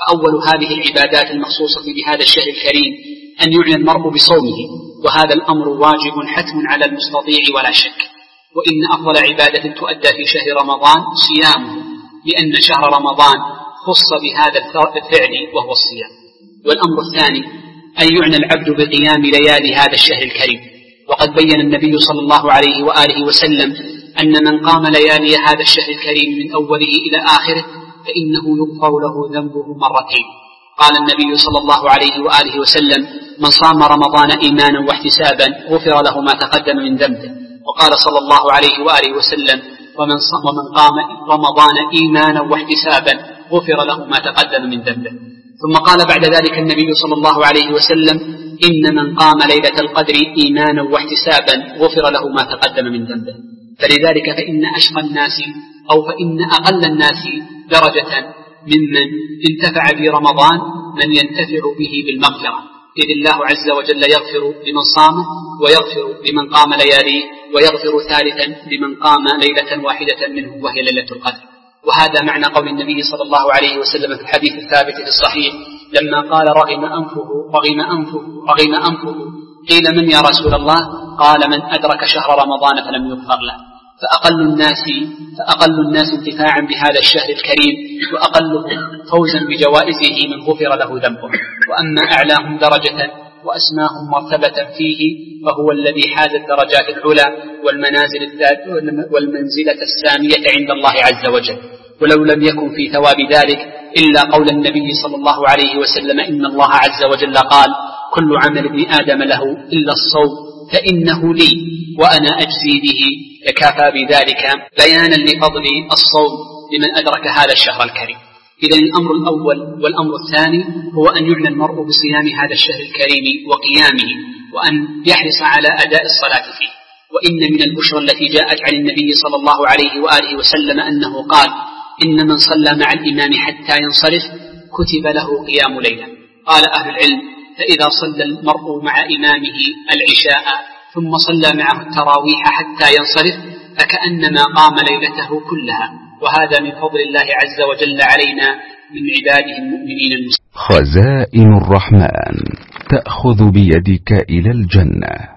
فأول هذه العبادات المخصوصة بهذا الشهر الكريم أن يعنى المرء بصومه، وهذا الأمر واجب حتم على المستطيع ولا شك. وإن أفضل عبادة تؤدى في شهر رمضان صيامه، لأن شهر رمضان خص بهذا الفعل وهو الصيام. والأمر الثاني أن يعنى العبد بقيام ليالي هذا الشهر الكريم، وقد بين النبي صلى الله عليه وآله وسلم أن من قام ليالي هذا الشهر الكريم من أوله إلى آخره فإنه يغفر له ذنبه مرتين. قال النبي صلى الله عليه وآله وسلم: من صام رمضان إيمانا واحتسابا غفر له ما تقدم من ذنبه. وقال صلى الله عليه وآله وسلم: ومن قام رمضان إيمانا واحتسابا غفر له ما تقدم من ذنبه. ثم قال بعد ذلك النبي صلى الله عليه وسلم: إن من قام ليلة القدر إيمانا واحتسابا غفر له ما تقدم من ذنبه. فلذلك فإن أقل الناس درجة ممن انتفع برمضان من ينتفع به بالمغفرة، إذ الله عز وجل يغفر لمن صامه، ويغفر لمن قام لياليه، ويغفر ثالثا لمن قام ليلة واحدة منه وهي ليلة القدر. وهذا معنى قول النبي صلى الله عليه وسلم في الحديث الثابت في الصحيح لما قال: رغم أنفه قيل: من يا رسول الله؟ قال: من أدرك شهر رمضان فلم يغفر له. فأقل الناس انتفاعا بهذا الشهر الكريم وأقله فوزا بجوائزه من غفر له ذنبه. وأما أعلاهم درجة وأسماهم مرتبة فيه فهو الذي حاز الدرجات العلى والمنزلة السامية عند الله عز وجل. ولو لم يكن في ثواب ذلك إلا قول النبي صلى الله عليه وسلم: إن الله عز وجل قال: كل عمل ابن آدم له إلا الصوم فإنه لي وأنا أجزي به، فكافى بذلك بيانا لفضل الصوم لمن أدرك هذا الشهر الكريم. إذن الأمر الأول والأمر الثاني هو أن يعنى المرء بصيام هذا الشهر الكريم وقيامه، وأن يحرص على أداء الصلاة فيه. وإن من البشرى التي جاءت عن النبي صلى الله عليه وآله وسلم أنه قال: إن من صلى مع الإمام حتى ينصرف كتب له قيام ليلة. قال أهل العلم: فإذا صلى المرء مع إمامه العشاء ثم صلى معه التراويح حتى ينصرف فكأنما قام ليلته كلها، وهذا من فضل الله عز وجل علينا من عباده المؤمنين المسلمين. خزائن الرحمن تأخذ بيدك إلى الجنة.